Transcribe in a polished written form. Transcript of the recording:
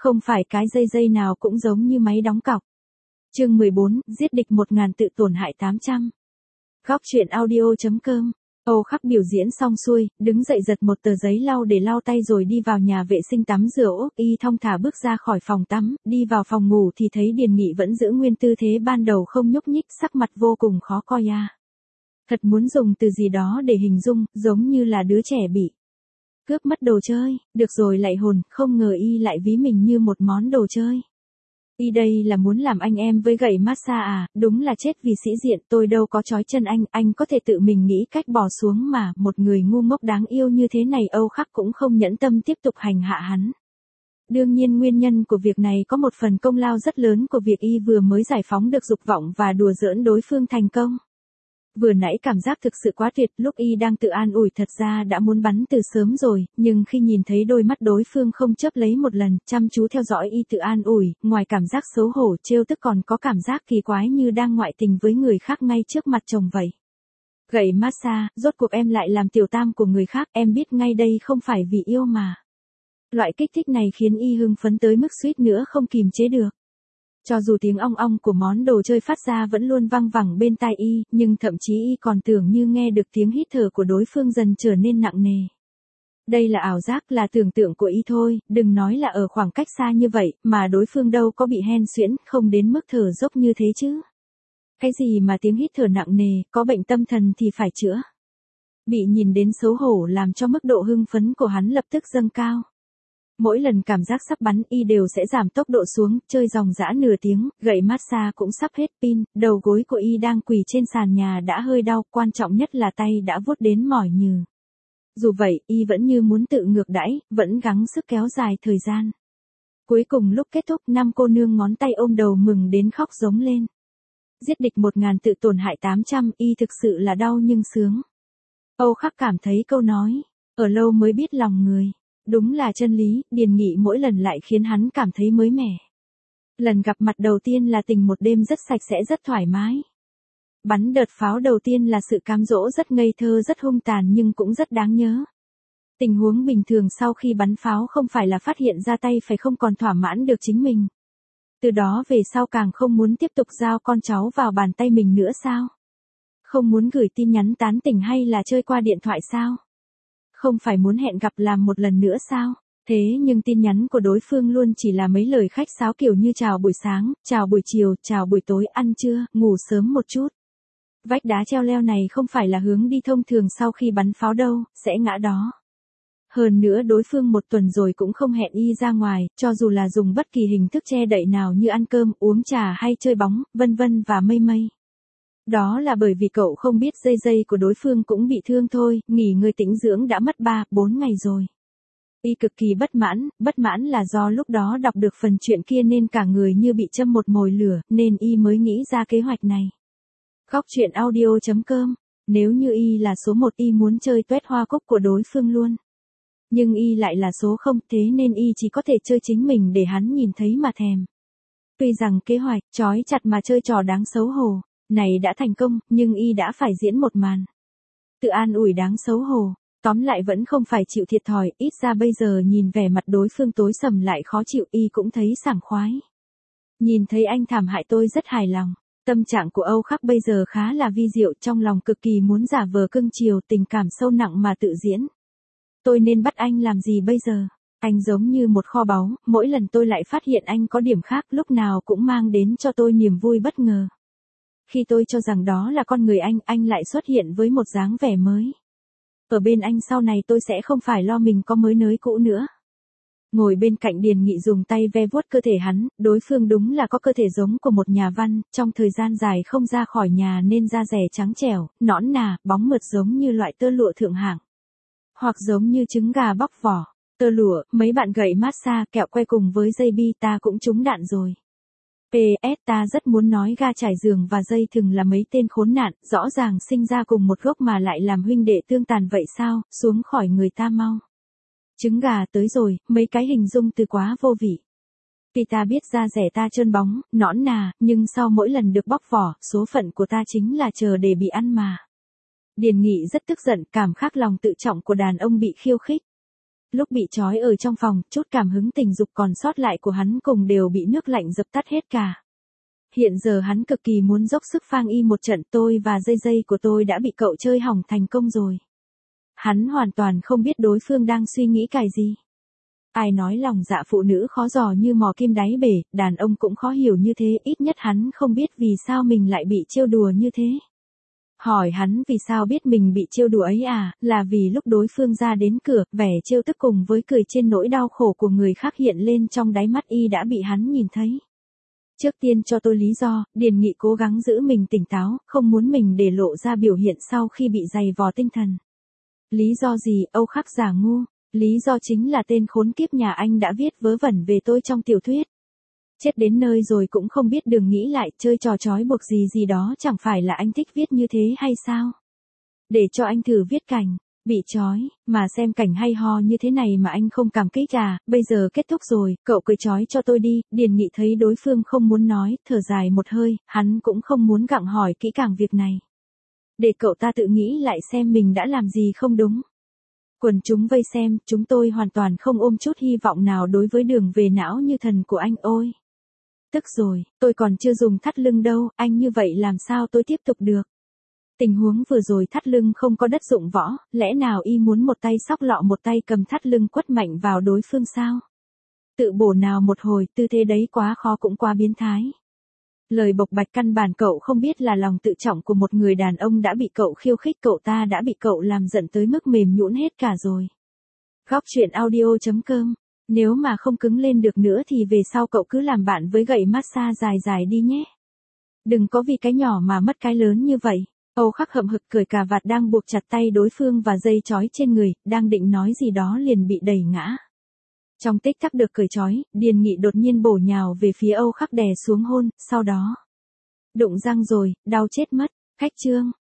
Không phải cái dây nào cũng giống như máy đóng cọc. Chương 14, giết địch 1000 tự tổn hại 800. Góc truyện audio.com. Âu Khắc biểu diễn xong xuôi, đứng dậy giật một tờ giấy lau để lau tay rồi đi vào nhà vệ sinh tắm rửa. Y thong thả bước ra khỏi phòng tắm, đi vào phòng ngủ thì thấy Điền Nghị vẫn giữ nguyên tư thế ban đầu không nhúc nhích, sắc mặt vô cùng khó coi à. Thật muốn dùng từ gì đó để hình dung, giống như là đứa trẻ bị cướp mất đồ chơi. Được rồi lại hồn, không ngờ Y lại ví mình như một món đồ chơi. Y đây là muốn làm anh em với gậy massage à, đúng là chết vì sĩ diện, tôi đâu có trói chân anh có thể tự mình nghĩ cách bỏ xuống mà, một người ngu ngốc đáng yêu như thế này Âu Khắc cũng không nhẫn tâm tiếp tục hành hạ hắn. Đương nhiên nguyên nhân của việc này có một phần công lao rất lớn của việc Y vừa mới giải phóng được dục vọng và đùa giỡn đối phương thành công. Vừa nãy cảm giác thực sự quá tuyệt, lúc Y đang tự an ủi thật ra đã muốn bắn từ sớm rồi, nhưng khi nhìn thấy đôi mắt đối phương không chớp lấy một lần, chăm chú theo dõi Y tự an ủi, ngoài cảm giác xấu hổ trêu tức còn có cảm giác kỳ quái như đang ngoại tình với người khác ngay trước mặt chồng vậy. Gậy massage, rốt cuộc em lại làm tiểu tam của người khác, em biết ngay đây không phải vì yêu mà. Loại kích thích này khiến Y hưng phấn tới mức suýt nữa không kìm chế được. Cho dù tiếng ong ong của món đồ chơi phát ra vẫn luôn vang vẳng bên tai Y, nhưng thậm chí Y còn tưởng như nghe được tiếng hít thở của đối phương dần trở nên nặng nề. Đây là ảo giác, là tưởng tượng của Y thôi, đừng nói là ở khoảng cách xa như vậy, mà đối phương đâu có bị hen suyễn, không đến mức thở dốc như thế chứ. Cái gì mà tiếng hít thở nặng nề, có bệnh tâm thần thì phải chữa. Bị nhìn đến xấu hổ làm cho mức độ hưng phấn của hắn lập tức dâng cao. Mỗi lần cảm giác sắp bắn Y đều sẽ giảm tốc độ xuống, chơi ròng rã nửa tiếng, gậy massage cũng sắp hết pin, đầu gối của Y đang quỳ trên sàn nhà đã hơi đau, quan trọng nhất là tay đã vuốt đến mỏi nhừ. Dù vậy, Y vẫn như muốn tự ngược đãi, vẫn gắng sức kéo dài thời gian. Cuối cùng lúc kết thúc, 5 cô nương ngón tay ôm đầu mừng đến khóc giống lên. Giết địch 1000 tự tổn hại 800, Y thực sự là đau nhưng sướng. Âu Khắc cảm thấy câu nói, ở lâu mới biết lòng người. Đúng là chân lý, Điền Nghị mỗi lần lại khiến hắn cảm thấy mới mẻ. Lần gặp mặt đầu tiên là tình một đêm rất sạch sẽ rất thoải mái. Bắn đợt pháo đầu tiên là sự cám dỗ rất ngây thơ rất hung tàn nhưng cũng rất đáng nhớ. Tình huống bình thường sau khi bắn pháo không phải là phát hiện ra tay phải không còn thỏa mãn được chính mình. Từ đó về sau càng không muốn tiếp tục giao con cháu vào bàn tay mình nữa sao? Không muốn gửi tin nhắn tán tỉnh hay là chơi qua điện thoại sao? Không phải muốn hẹn gặp làm một lần nữa sao? Thế nhưng tin nhắn của đối phương luôn chỉ là mấy lời khách sáo kiểu như chào buổi sáng, chào buổi chiều, chào buổi tối, ăn trưa, ngủ sớm một chút. Vách đá treo leo này không phải là hướng đi thông thường sau khi bắn pháo đâu, sẽ ngã đó. Hơn nữa đối phương một tuần rồi cũng không hẹn Y ra ngoài, cho dù là dùng bất kỳ hình thức che đậy nào như ăn cơm, uống trà hay chơi bóng, vân vân và mây mây. Đó là bởi vì cậu không biết dây của đối phương cũng bị thương thôi, nghỉ ngơi tĩnh dưỡng đã mất 3-4 ngày rồi. Y cực kỳ bất mãn là do lúc đó đọc được phần chuyện kia nên cả người như bị châm một mồi lửa, nên Y mới nghĩ ra kế hoạch này. Góc truyện audio.com. Nếu như Y là số 1 Y muốn chơi tuét hoa cúc của đối phương luôn. Nhưng Y lại là số 0, thế nên Y chỉ có thể chơi chính mình để hắn nhìn thấy mà thèm. Tuy rằng kế hoạch trói chặt mà chơi trò đáng xấu hổ này đã thành công, nhưng Y đã phải diễn một màn tự an ủi đáng xấu hổ. Tóm lại vẫn không phải chịu thiệt thòi, ít ra bây giờ nhìn vẻ mặt đối phương tối sầm lại khó chịu Y cũng thấy sảng khoái. Nhìn thấy anh thảm hại tôi rất hài lòng. Tâm trạng của Âu Khắc bây giờ khá là vi diệu, trong lòng cực kỳ muốn giả vờ cưng chiều, tình cảm sâu nặng mà tự diễn. Tôi nên bắt anh làm gì bây giờ? Anh giống như một kho báu, mỗi lần tôi lại phát hiện anh có điểm khác, lúc nào cũng mang đến cho tôi niềm vui bất ngờ. Khi tôi cho rằng đó là con người anh lại xuất hiện với một dáng vẻ mới. Ở bên anh sau này tôi sẽ không phải lo mình có mới nới cũ nữa. Ngồi bên cạnh Điền Nghị dùng tay ve vuốt cơ thể hắn, đối phương đúng là có cơ thể giống của một nhà văn, trong thời gian dài không ra khỏi nhà nên da dẻ trắng trẻo, nõn nà, bóng mượt giống như loại tơ lụa thượng hạng. Hoặc giống như trứng gà bóc vỏ, tơ lụa, mấy bạn gậy massage, kẹo que cùng với dây bi ta cũng trúng đạn rồi. PS ta rất muốn nói ga trải giường và dây thừng là mấy tên khốn nạn, rõ ràng sinh ra cùng một gốc mà lại làm huynh đệ tương tàn vậy sao, xuống khỏi người ta mau. Trứng gà tới rồi, mấy cái hình dung từ quá vô vị. Tuy ta biết da rẻ ta trơn bóng, nõn nà, nhưng sau mỗi lần được bóc vỏ, số phận của ta chính là chờ để bị ăn mà. Điền Nghị rất tức giận, cảm khắc lòng tự trọng của đàn ông bị khiêu khích. Lúc bị trói ở trong phòng, chút cảm hứng tình dục còn sót lại của hắn cùng đều bị nước lạnh dập tắt hết cả. Hiện giờ hắn cực kỳ muốn dốc sức phang y một trận, tôi và dây dây của tôi đã bị cậu chơi hỏng thành công rồi. Hắn hoàn toàn không biết đối phương đang suy nghĩ cái gì. Ai nói lòng dạ phụ nữ khó dò như mò kim đáy bể, đàn ông cũng khó hiểu như thế, ít nhất hắn không biết vì sao mình lại bị trêu đùa như thế. Hỏi hắn vì sao biết mình bị trêu đùa ấy à, là vì lúc đối phương ra đến cửa, vẻ trêu tức cùng với cười trên nỗi đau khổ của người khác hiện lên trong đáy mắt y đã bị hắn nhìn thấy. Trước tiên cho tôi lý do, Điền Nghị cố gắng giữ mình tỉnh táo, không muốn mình để lộ ra biểu hiện sau khi bị dày vò tinh thần. Lý do gì, Âu Khắc giả ngu? Lý do chính là tên khốn kiếp nhà anh đã viết vớ vẩn về tôi trong tiểu thuyết. Chết đến nơi rồi cũng không biết đường nghĩ lại, chơi trò trói buộc gì gì đó, chẳng phải là anh thích viết như thế hay sao? Để cho anh thử viết cảnh, bị trói, mà xem cảnh hay ho như thế này mà anh không cảm kích à, bây giờ kết thúc rồi, cậu cười trói cho tôi đi. Điền Nghị thấy đối phương không muốn nói, thở dài một hơi, hắn cũng không muốn gặng hỏi kỹ càng việc này. Để cậu ta tự nghĩ lại xem mình đã làm gì không đúng. Quần chúng vây xem, chúng tôi hoàn toàn không ôm chút hy vọng nào đối với đường về não như thần của anh ôi. Tức rồi, tôi còn chưa dùng thắt lưng đâu, anh như vậy làm sao tôi tiếp tục được. Tình huống vừa rồi thắt lưng không có đất dụng võ, lẽ nào y muốn một tay xóc lọ một tay cầm thắt lưng quất mạnh vào đối phương sao? Tự bổ nào một hồi, tư thế đấy quá khó cũng quá biến thái. Lời bộc bạch căn bản cậu không biết là lòng tự trọng của một người đàn ông đã bị cậu khiêu khích, cậu ta đã bị cậu làm giận tới mức mềm nhũn hết cả rồi. Góc truyện audio.com. Nếu mà không cứng lên được nữa thì về sau cậu cứ làm bạn với gậy massage dài dài đi nhé. Đừng có vì cái nhỏ mà mất cái lớn như vậy. Âu Khắc hậm hực cởi cà vạt đang buộc chặt tay đối phương và dây trói trên người, đang định nói gì đó liền bị đẩy ngã. Trong tích tắc được cởi trói, Điền Nghị đột nhiên bổ nhào về phía Âu Khắc đè xuống hôn, sau đó. Đụng răng rồi, đau chết mất, khách trương.